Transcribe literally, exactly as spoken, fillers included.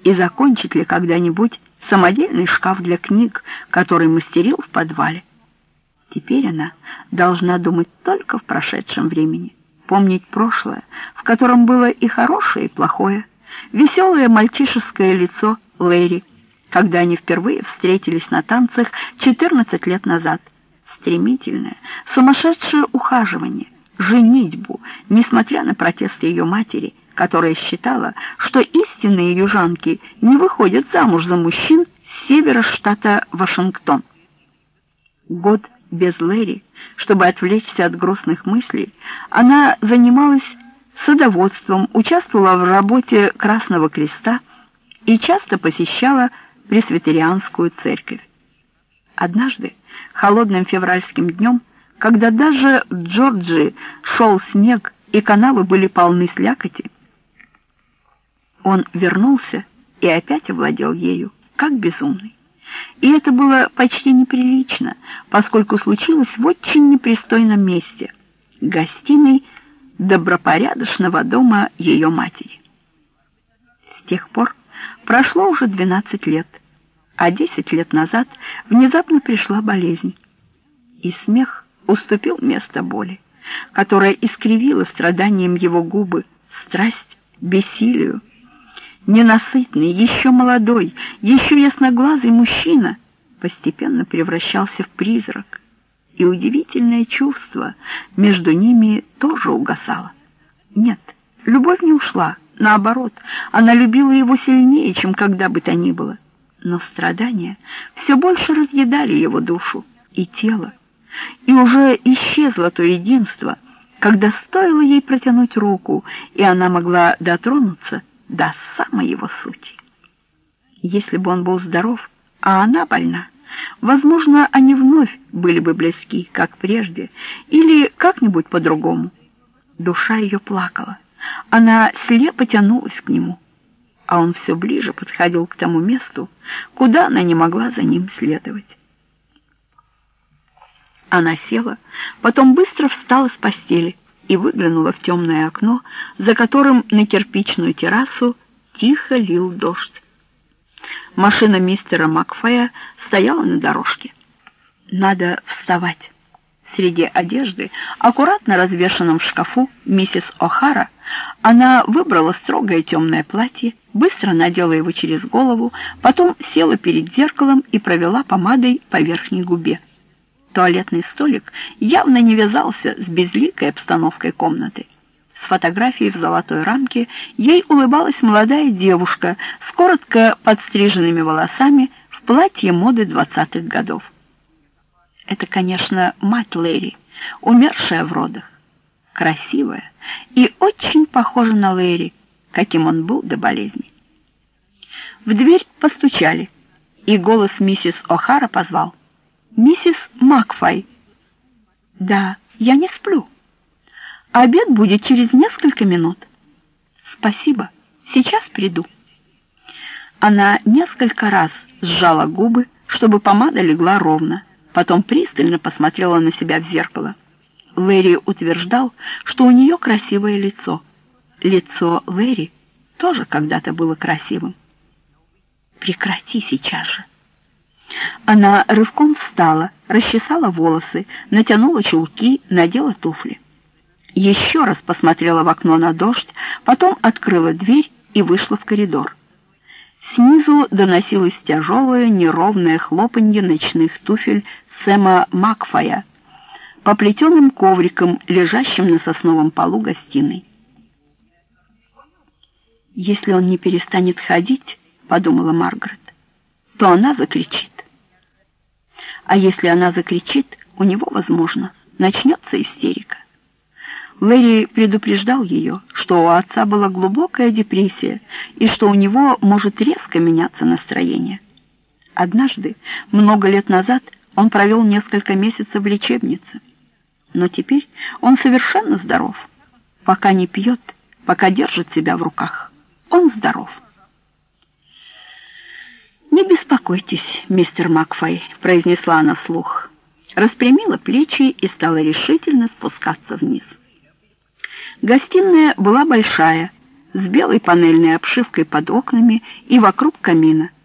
и закончит ли когда-нибудь самодельный шкаф для книг, который мастерил в подвале. Теперь она должна думать только в прошедшем времени, помнить прошлое, в котором было и хорошее, и плохое, веселое мальчишеское лицо Лэри, когда они впервые встретились на танцах четырнадцать лет назад, стремительное, сумасшедшее ухаживание, женитьбу, несмотря на протесты ее матери, которая считала, что истинные южанки не выходят замуж за мужчин с севера штата Вашингтон. Год без Лэри, чтобы отвлечься от грустных мыслей, она занималась садоводством, участвовала в работе Красного Креста и часто посещала пресвитерианскую церковь. Однажды, холодным февральским днем, когда даже в Джорджии шел снег и канавы были полны слякоти, он вернулся и опять овладел ею, как безумный. И это было почти неприлично, поскольку случилось в очень непристойном месте — гостиной добропорядочного дома ее матери. С тех пор прошло уже двенадцать лет, а десять лет назад внезапно пришла болезнь, и смех уступил место боли, которая искривила страданием его губы, страсть бессилию. Ненасытный, еще молодой, еще ясноглазый мужчина постепенно превращался в призрак, и удивительное чувство между ними тоже угасало. Нет, любовь не ушла, наоборот, она любила его сильнее, чем когда бы то ни было, но страдания все больше разъедали его душу и тело, и уже исчезло то единство, когда стоило ей протянуть руку, и она могла дотронуться до самой его сути. Если бы он был здоров, а она больна, возможно, они вновь были бы близки, как прежде, или как-нибудь по-другому. Душа ее плакала, она слепо тянулась к нему, а он все ближе подходил к тому месту, куда она не могла за ним следовать. Она села, потом быстро встала с постели и выглянула в темное окно, за которым на кирпичную террасу тихо лил дождь. Машина мистера Макфая стояла на дорожке. Надо вставать. Среди одежды, аккуратно развешанном в шкафу миссис О'Хара, она выбрала строгое темное платье, быстро надела его через голову, потом села перед зеркалом и провела помадой по верхней губе. Туалетный столик явно не вязался с безликой обстановкой комнаты. С фотографией в золотой рамке ей улыбалась молодая девушка с коротко подстриженными волосами в платье моды двадцатых годов. Это, конечно, мать Лэри, умершая в родах. Красивая и очень похожа на Лэри, каким он был до болезни. В дверь постучали, и голос миссис О'Хара позвал: «Миссис Макфай». «Да, я не сплю. Обед будет через несколько минут». «Спасибо, сейчас приду». Она несколько раз сжала губы, чтобы помада легла ровно, потом пристально посмотрела на себя в зеркало. Лэри утверждал, что у нее красивое лицо. Лицо Лэри тоже когда-то было красивым. «Прекрати сейчас же». Она рывком встала, расчесала волосы, натянула чулки, надела туфли. Еще раз посмотрела в окно на дождь, потом открыла дверь и вышла в коридор. Снизу доносилось тяжелое, неровное хлопанье ночных туфель Сэма Макфая по плетеным коврикам, лежащим на сосновом полу гостиной. «Если он не перестанет ходить, — подумала Маргарет, — то она закричит. А если она закричит, у него, возможно, начнется истерика». Лэри предупреждал ее, что у отца была глубокая депрессия и что у него может резко меняться настроение. Однажды, много лет назад, он провел несколько месяцев в лечебнице. Но теперь он совершенно здоров. Пока не пьет, пока держит себя в руках, он здоров. «Не беспокойтесь, мистер Макфай», — произнесла она вслух, распрямила плечи и стала решительно спускаться вниз. Гостиная была большая, с белой панельной обшивкой под окнами и вокруг камина.